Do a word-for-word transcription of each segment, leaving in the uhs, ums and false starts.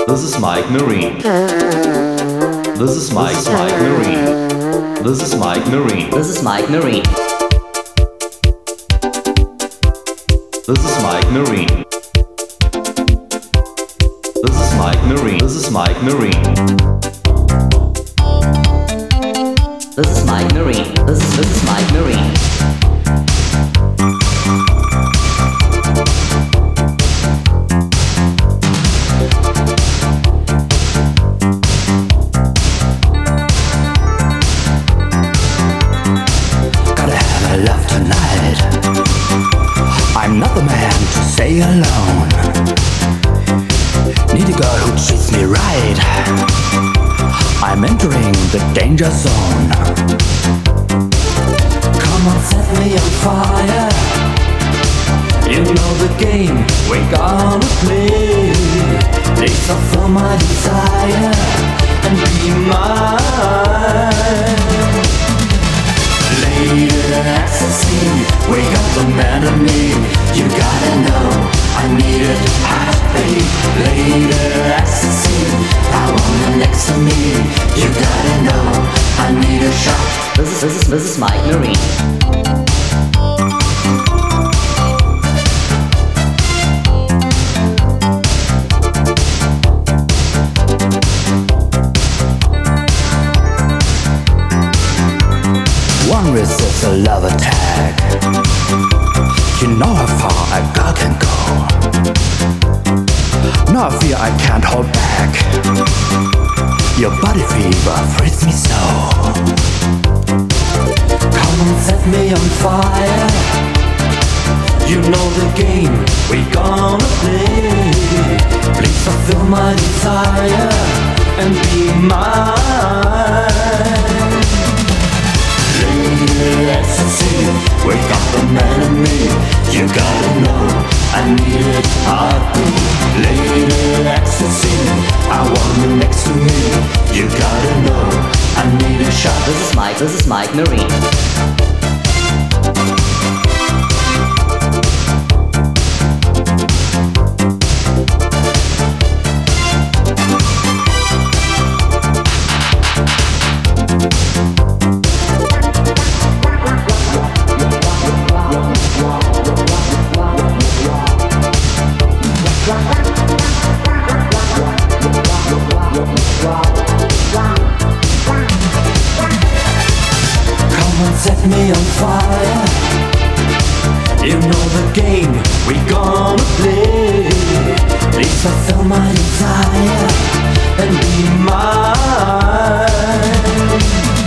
This is Mike Marine. This is Mike Mike Marine. This is Mike Marine. This is Mike Marine. This is Mike Marine. This is Mike Marine. This is Mike Marine. This is Mike Marine. This is this is Mike Marine. Gotta have a love tonight. I'm not the man to stay alone. Need a girl who treats me right. I'm entering the danger zone. Come on, set me on fire. You know the game we're gonna play. Please fulfill my desire and be mine. Lady ecstasy, we got the man in me. You gotta know I need it, I pay. Lady ecstasy, I want you next to me. You gotta know I need a shot. This is this is this is Mike Marine. One resists a love attack. You know how far a girl can go. No fear I can't hold back. Your body fever frees me so. Come and set me on fire. You know the game we gonna play. Please fulfill my desire and be mine. Lady ecstasy, wake up the man in me. You gotta know I need it, I do. Lady ecstasy, I want you next to me. You gotta know I need a shot. This is Mike. This is Mike Marine. Set me on fire. You know the game we gonna play. Please fulfill my desire and be mine.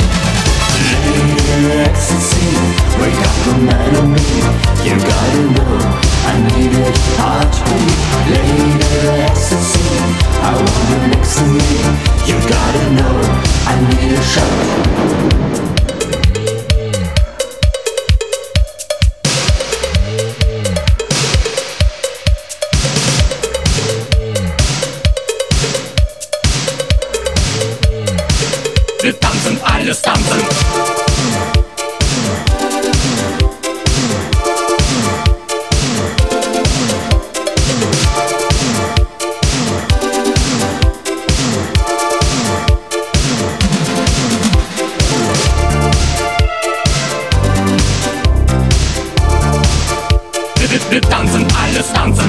Lady ecstasy, wake up the man in me. You gotta know I need it, hard to. Lady ecstasy, I want you next to me. You gotta know I need a shot. Wir tanzen, alles tanzen. Wir, wir, wir tanzen, alles tanzen.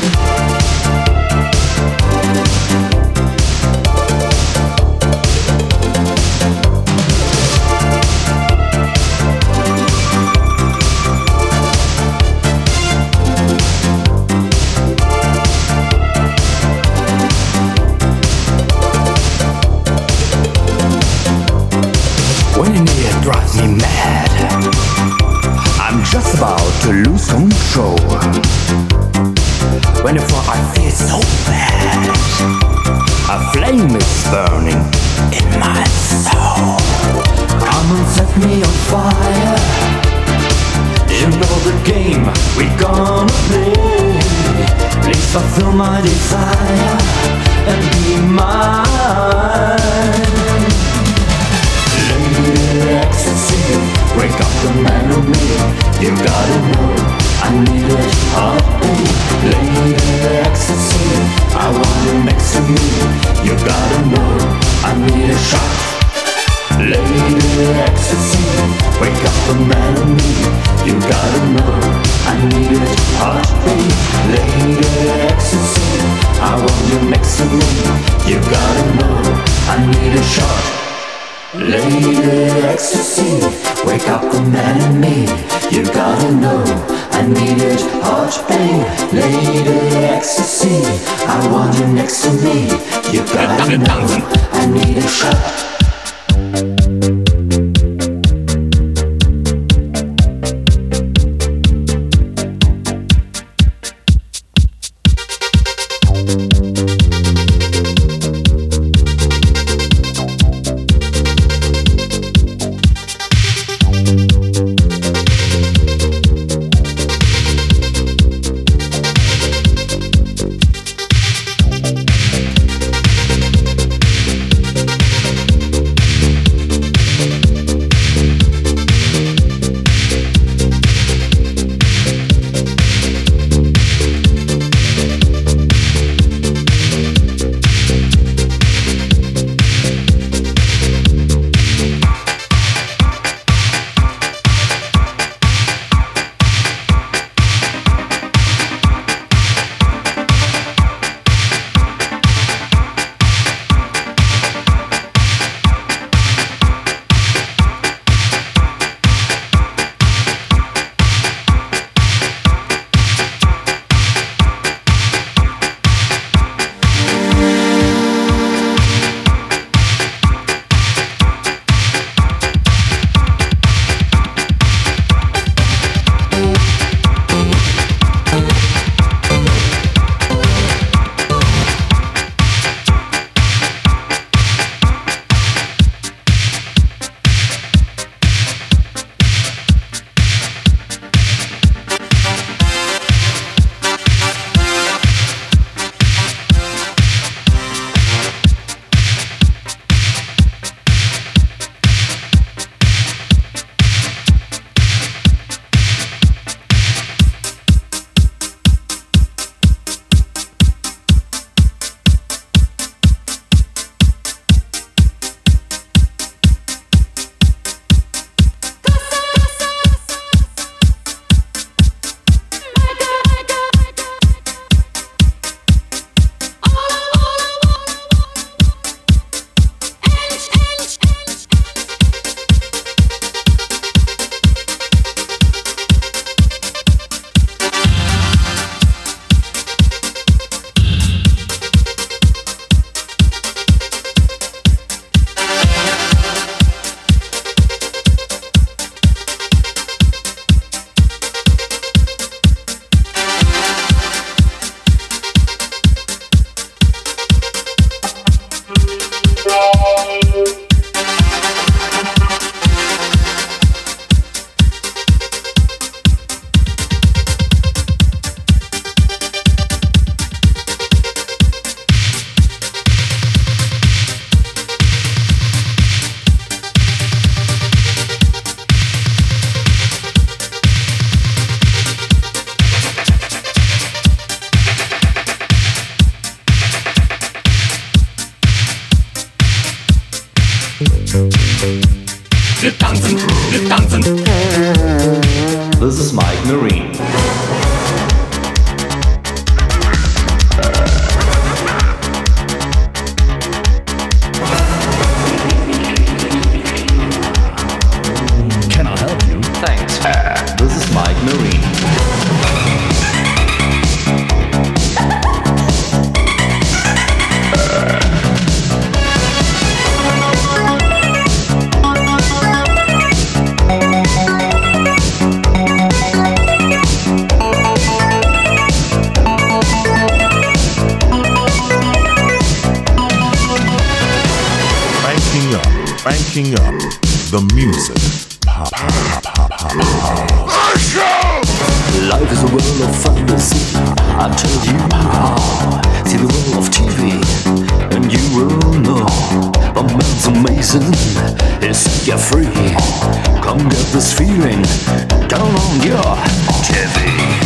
When in here it drives me mad. I'm just about to lose control. Whenever I feel so bad, a flame is burning in my soul. Come and set me on fire. You know the game we gonna play. Please fulfill my desire and be mine. Lady ecstasy, wake up the man in me. You gotta know I need it, heartbeat. Lady ecstasy, I want you next to me. want you next to me. You gotta know I need a shot. Lady ecstasy, wake up the man in me. You gotta know I need it hard, babe. Lady ecstasy, I want you next to me. You gotta know I need a shot. Wir tanzen, wir tanzen. This is Mike Marine. Can I help you? Thanks. This is Mike Marine. Cranking up, cranking up the music. Pop, pop, pop, pop, pop. Life is a world of fantasy. I'll tell you how. See the world of T V, and you will know. The man's amazing. He'll set you free. Come get this feeling. Turn on your T V.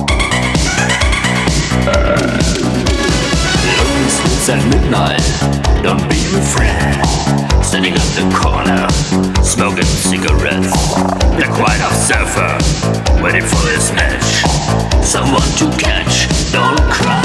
Lonely streets at midnight. Don't be my friend. Standing at the corner, smoking cigarettes. Black white of surfer, waiting for his match. Someone to catch, don't cry.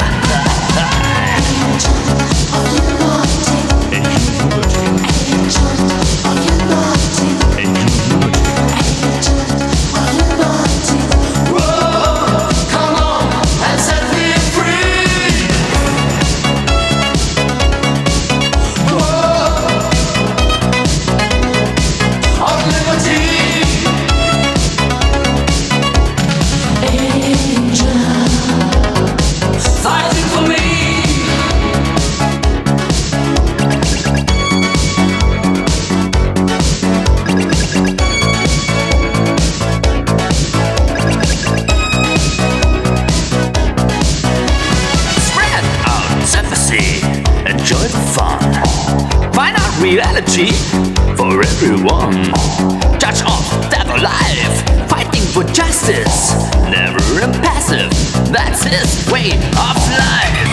Enjoy the fun. Find out reality for everyone. Judge of devil life, fighting for justice. Never impassive, that's his way of life.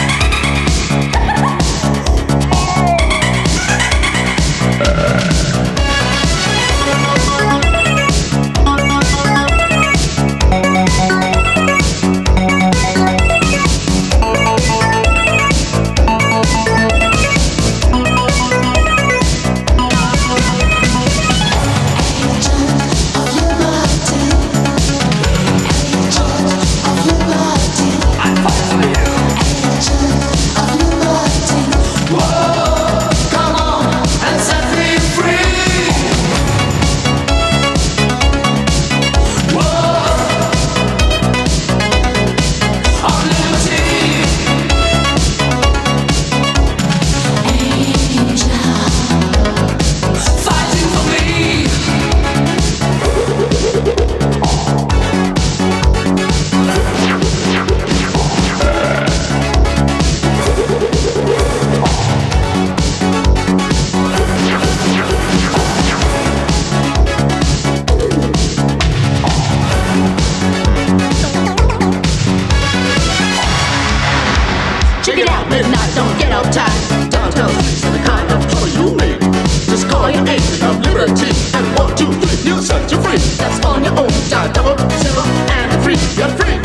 Check it out, midnight, don't get uptight. Downtown streets are the kind of trouble you make. Just call your agent of liberty and one, two, three, you'll set you free. That's on your own. Dial double zero and free, you're free.